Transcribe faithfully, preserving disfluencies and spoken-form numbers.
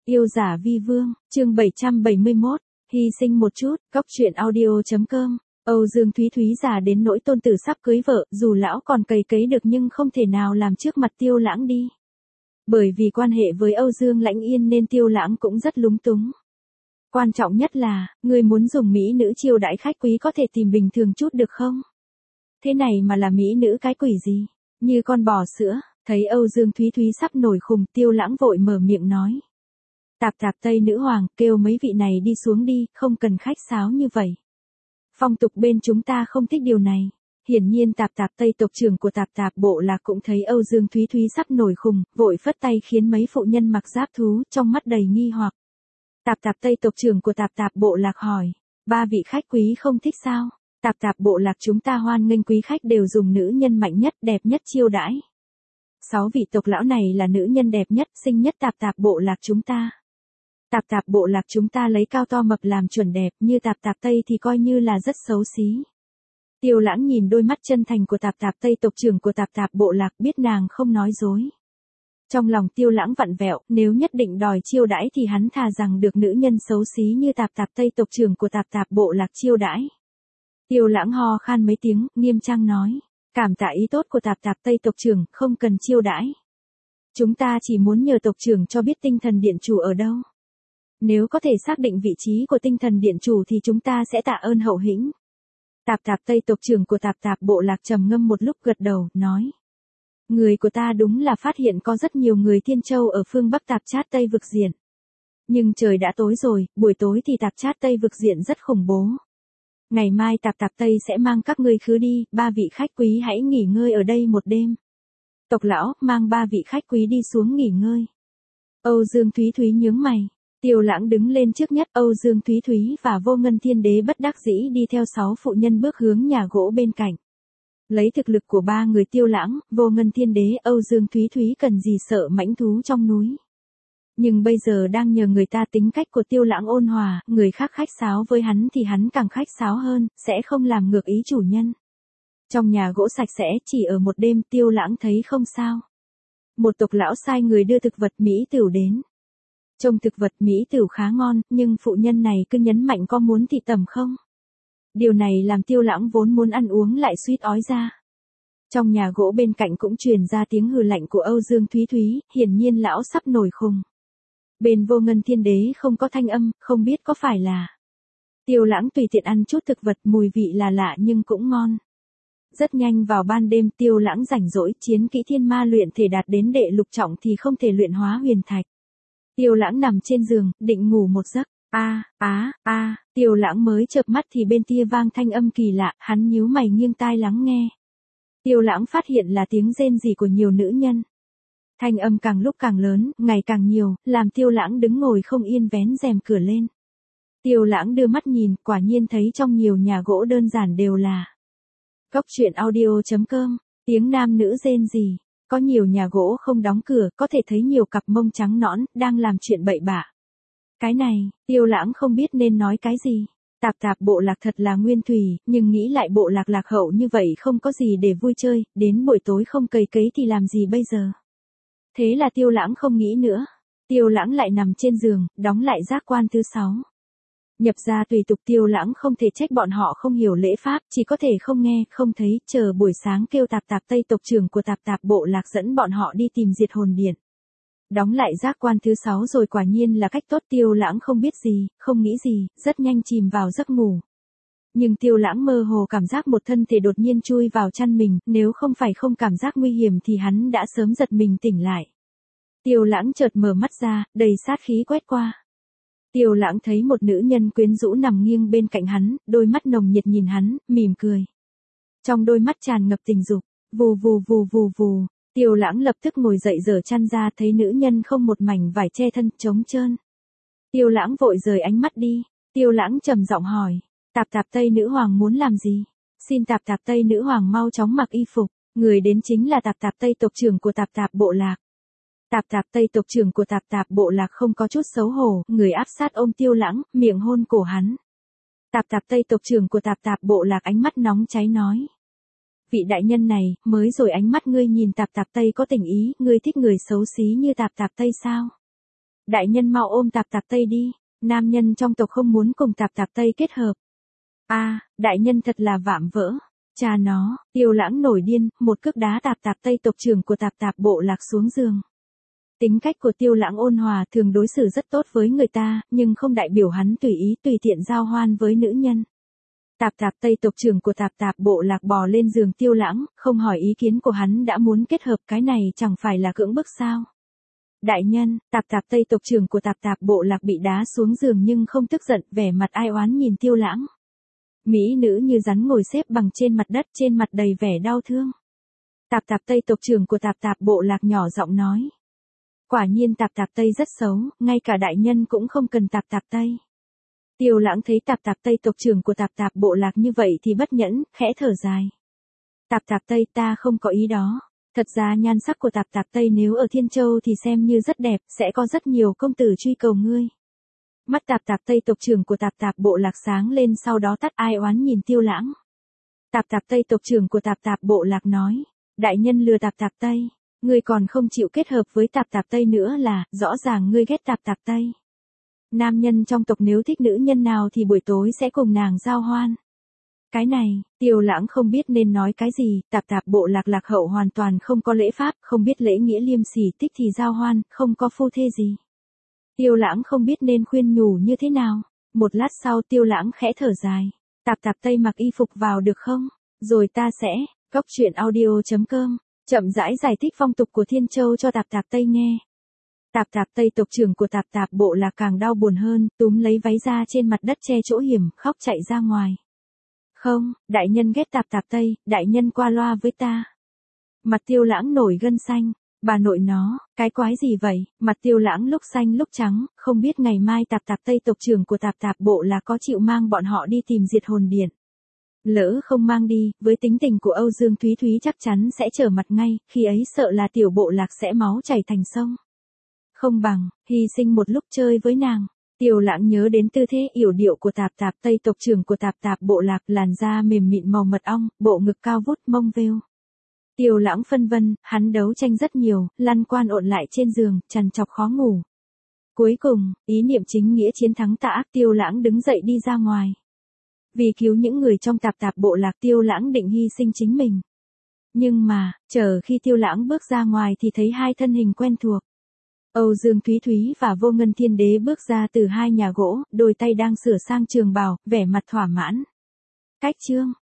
Yêu giả vi vương, chương bảy trăm bảy mươi mốt, hy sinh một chút, cóc truyện audio.com. Âu Dương Thúy Thúy già đến nỗi tôn tử sắp cưới vợ, dù lão còn cày cấy được nhưng không thể nào làm trước mặt Tiêu Lãng đi. Bởi vì quan hệ với Âu Dương Lãnh Yên nên Tiêu Lãng cũng rất lúng túng. Quan trọng nhất là, người muốn dùng mỹ nữ chiêu đãi khách quý có thể tìm bình thường chút được không? Thế này mà là mỹ nữ cái quỷ gì? Như con bò sữa, thấy Âu Dương Thúy Thúy sắp nổi khùng, Tiêu Lãng vội mở miệng nói. Tạp tạp Tây nữ hoàng, kêu mấy vị này đi xuống đi, không cần khách sáo như vậy. Phong tục bên chúng ta không thích điều này. Hiển nhiên tạp tạp Tây tộc trưởng của tạp tạp bộ lạc cũng thấy Âu Dương Thúy Thúy sắp nổi khùng, vội phất tay khiến mấy phụ nhân mặc giáp thú trong mắt đầy nghi hoặc. Tạp tạp Tây tộc trưởng của tạp tạp bộ lạc hỏi, ba vị khách quý không thích sao? Tạp tạp bộ lạc chúng ta hoan nghênh quý khách đều dùng nữ nhân mạnh nhất, đẹp nhất chiêu đãi. Sáu vị tộc lão này là nữ nhân đẹp nhất, xinh nhất tạp tạp bộ lạc chúng ta. Tạp tạp bộ lạc chúng ta lấy cao to mập làm chuẩn đẹp, như tạp tạp Tây thì coi như là rất xấu xí. Tiêu Lãng nhìn đôi mắt chân thành của tạp tạp Tây tộc trưởng của tạp tạp bộ lạc, biết nàng không nói dối. Trong lòng Tiêu Lãng vặn vẹo, nếu nhất định đòi chiêu đãi thì hắn thà rằng được nữ nhân xấu xí như tạp tạp Tây tộc trưởng của tạp tạp bộ lạc chiêu đãi. Tiêu Lãng ho khan mấy tiếng, nghiêm trang nói, cảm tạ ý tốt của tạp tạp Tây tộc trưởng, không cần chiêu đãi. Chúng ta chỉ muốn nhờ tộc trưởng cho biết tinh thần điện chủ ở đâu. Nếu có thể xác định vị trí của tinh thần điện chủ thì chúng ta sẽ tạ ơn hậu hĩnh. Tạp tạp Tây tộc trưởng của tạp tạp bộ lạc trầm ngâm một lúc gật đầu, nói. Người của ta đúng là phát hiện có rất nhiều người Thiên Châu ở phương Bắc tạp chát Tây vực diện. Nhưng trời đã tối rồi, buổi tối thì tạp chát Tây vực diện rất khủng bố. Ngày mai tạp tạp Tây sẽ mang các ngươi khứ đi, ba vị khách quý hãy nghỉ ngơi ở đây một đêm. Tộc lão, mang ba vị khách quý đi xuống nghỉ ngơi. Âu Dương Thúy Thúy nhướng mày. Tiêu Lãng đứng lên trước nhất, Âu Dương Thúy Thúy và Vô Ngân Thiên Đế bất đắc dĩ đi theo sáu phụ nhân bước hướng nhà gỗ bên cạnh. Lấy thực lực của ba người Tiêu Lãng, Vô Ngân Thiên Đế, Âu Dương Thúy Thúy cần gì sợ mãnh thú trong núi. Nhưng bây giờ đang nhờ người ta tính cách của Tiêu Lãng ôn hòa, người khác khách sáo với hắn thì hắn càng khách sáo hơn, sẽ không làm ngược ý chủ nhân. Trong nhà gỗ sạch sẽ, chỉ ở một đêm, Tiêu Lãng thấy không sao. Một tộc lão sai người đưa thực vật mỹ tửu đến. Trông thực vật mỹ tửu khá ngon, nhưng phụ nhân này cứ nhấn mạnh có muốn thị tẩm không. Điều này làm Tiêu Lãng vốn muốn ăn uống lại suýt ói ra. Trong nhà gỗ bên cạnh cũng truyền ra tiếng hừ lạnh của Âu Dương Thúy Thúy, hiển nhiên lão sắp nổi khùng. Bên Vô Ngân Thiên Đế không có thanh âm, không biết có phải là. Tiêu Lãng tùy tiện ăn chút thực vật, mùi vị là lạ nhưng cũng ngon. Rất nhanh vào ban đêm, Tiêu Lãng rảnh rỗi, chiến kỹ thiên ma luyện thể đạt đến đệ lục trọng thì không thể luyện hóa huyền thạch. Tiêu Lãng nằm trên giường, định ngủ một giấc. A, á, a, Tiêu Lãng mới chợp mắt thì bên tia vang thanh âm kỳ lạ, hắn nhíu mày nghiêng tai lắng nghe. Tiêu Lãng phát hiện là tiếng rên rỉ của nhiều nữ nhân. Thanh âm càng lúc càng lớn, ngày càng nhiều, làm Tiêu Lãng đứng ngồi không yên vén rèm cửa lên. Tiêu Lãng đưa mắt nhìn, quả nhiên thấy trong nhiều nhà gỗ đơn giản đều là cóc truyện audio.com, tiếng nam nữ rên rỉ. Có nhiều nhà gỗ không đóng cửa, có thể thấy nhiều cặp mông trắng nõn, đang làm chuyện bậy bạ. Cái này, Tiêu Lãng không biết nên nói cái gì. Tạp tạp bộ lạc thật là nguyên thủy, nhưng nghĩ lại bộ lạc lạc hậu như vậy không có gì để vui chơi, đến buổi tối không cày cấy thì làm gì bây giờ. Thế là Tiêu Lãng không nghĩ nữa. Tiêu Lãng lại nằm trên giường, đóng lại giác quan thứ sáu. Nhập ra tùy tục, Tiêu Lãng không thể trách bọn họ không hiểu lễ pháp, chỉ có thể không nghe, không thấy, chờ buổi sáng kêu tạp tạp Tây tộc trưởng của tạp tạp bộ lạc dẫn bọn họ đi tìm diệt hồn điện. Đóng lại giác quan thứ sáu rồi, quả nhiên là cách tốt. Tiêu Lãng không biết gì, không nghĩ gì, rất nhanh chìm vào giấc ngủ. Nhưng Tiêu Lãng mơ hồ cảm giác một thân thể đột nhiên chui vào chăn mình, nếu không phải không cảm giác nguy hiểm thì hắn đã sớm giật mình tỉnh lại. Tiêu Lãng chợt mở mắt ra, đầy sát khí quét qua. Tiêu Lãng thấy một nữ nhân quyến rũ nằm nghiêng bên cạnh hắn, đôi mắt nồng nhiệt nhìn hắn, mỉm cười. Trong đôi mắt tràn ngập tình dục, vù vù vù vù vù, Tiêu Lãng lập tức ngồi dậy giở chăn ra, thấy nữ nhân không một mảnh vải che thân, trống trơn. Tiêu Lãng vội rời ánh mắt đi. Tiêu Lãng trầm giọng hỏi, tạp tạp Tây nữ hoàng muốn làm gì? Xin tạp tạp Tây nữ hoàng mau chóng mặc y phục. Người đến chính là tạp tạp Tây tộc trưởng của tạp tạp bộ lạc. Tạp tạp Tây tộc trưởng của tạp tạp bộ lạc không có chút xấu hổ, người áp sát ôm Tiêu Lãng, miệng hôn cổ hắn. Tạp tạp Tây tộc trưởng của tạp tạp bộ lạc ánh mắt nóng cháy nói. Vị đại nhân này, mới rồi ánh mắt ngươi nhìn tạp tạp Tây có tình ý, ngươi thích người xấu xí như tạp tạp Tây sao? Đại nhân mau ôm Tạp Tạp Tây đi, nam nhân trong tộc không muốn cùng Tạp Tạp Tây kết hợp. A, đại nhân thật là vạm vỡ. Cha nó, Tiêu Lãng nổi điên, một cước đá Tạp Tạp Tây tộc trưởng của Tạp Tạp bộ lạc xuống giường. Tính cách của Tiêu Lãng ôn hòa, thường đối xử rất tốt với người ta, nhưng không đại biểu hắn tùy ý tùy tiện giao hoan với nữ nhân. Tạp Tạp Tây tộc trưởng của Tạp Tạp bộ lạc bò lên giường Tiêu Lãng, không hỏi ý kiến của hắn đã muốn kết hợp, cái này chẳng phải là cưỡng bức sao? Đại nhân, Tạp Tạp Tây tộc trưởng của Tạp Tạp bộ lạc bị đá xuống giường nhưng không tức giận, vẻ mặt ai oán nhìn Tiêu Lãng. Mỹ nữ như rắn ngồi xếp bằng trên mặt đất, trên mặt đầy vẻ đau thương. Tạp Tạp Tây tộc trưởng của Tạp Tạp bộ lạc nhỏ giọng nói. Quả nhiên Tạp Tạp Tây rất xấu, ngay cả đại nhân cũng không cần Tạp Tạp Tây. Tiêu Lãng thấy Tạp Tạp Tây tộc trưởng của Tạp Tạp bộ lạc như vậy thì bất nhẫn, khẽ thở dài. Tạp Tạp Tây, ta không có ý đó. Thật ra nhan sắc của Tạp Tạp Tây nếu ở Thiên Châu thì xem như rất đẹp, sẽ có rất nhiều công tử truy cầu ngươi. Mắt Tạp Tạp Tây tộc trưởng của Tạp Tạp bộ lạc sáng lên, sau đó tắt, ai oán nhìn Tiêu Lãng. Tạp Tạp Tây tộc trưởng của Tạp Tạp bộ lạc nói, đại nhân lừa Tạp Tạp Tây, ngươi còn không chịu kết hợp với Tạp Tạp Tây nữa là, rõ ràng ngươi ghét Tạp Tạp Tây. Nam nhân trong tộc nếu thích nữ nhân nào thì buổi tối sẽ cùng nàng giao hoan. Cái này, Tiêu Lãng không biết nên nói cái gì, Tạp Tạp bộ lạc lạc hậu hoàn toàn không có lễ pháp, không biết lễ nghĩa liêm sỉ, thích thì giao hoan, không có phu thê gì. Tiêu Lãng không biết nên khuyên nhủ như thế nào. Một lát sau Tiêu Lãng khẽ thở dài. Tạp Tạp Tây mặc y phục vào được không? Rồi ta sẽ, Cóc truyện audio chấm com, chậm rãi giải thích phong tục của Thiên Châu cho Tạp Tạp Tây nghe. Tạp Tạp Tây tộc trưởng của Tạp Tạp bộ lạc càng đau buồn hơn, túm lấy váy ra trên mặt đất che chỗ hiểm, khóc chạy ra ngoài. Không, đại nhân ghét Tạp Tạp Tây, đại nhân qua loa với ta. Mặt Tiêu Lãng nổi gân xanh. Bà nội nó, cái quái gì vậy? Mặt Tiêu Lãng lúc xanh lúc trắng, không biết ngày mai Tạp Tạp Tây tộc trưởng của Tạp Tạp bộ là có chịu mang bọn họ đi tìm diệt hồn điện. Lỡ không mang đi, với tính tình của Âu Dương Thúy Thúy chắc chắn sẽ trở mặt ngay, khi ấy sợ là tiểu bộ lạc sẽ máu chảy thành sông. Không bằng, hy sinh một lúc chơi với nàng. Tiêu Lãng nhớ đến tư thế yểu điệu của Tạp Tạp Tây tộc trưởng của Tạp Tạp bộ lạc, làn da mềm mịn màu mật ong, bộ ngực cao vút, mông vêu. Tiêu Lãng phân vân, hắn đấu tranh rất nhiều, lăn quan ộn lại trên giường, trằn trọc khó ngủ. Cuối cùng, ý niệm chính nghĩa chiến thắng tà ác, Tiêu Lãng đứng dậy đi ra ngoài. Vì cứu những người trong Tạp Tạp bộ lạc, Tiêu Lãng định hy sinh chính mình. Nhưng mà, chờ khi Tiêu Lãng bước ra ngoài thì thấy hai thân hình quen thuộc. Âu Dương Thúy Thúy và Vô Ngân Thiên Đế bước ra từ hai nhà gỗ, đôi tay đang sửa sang trường bào, vẻ mặt thỏa mãn. Cách chương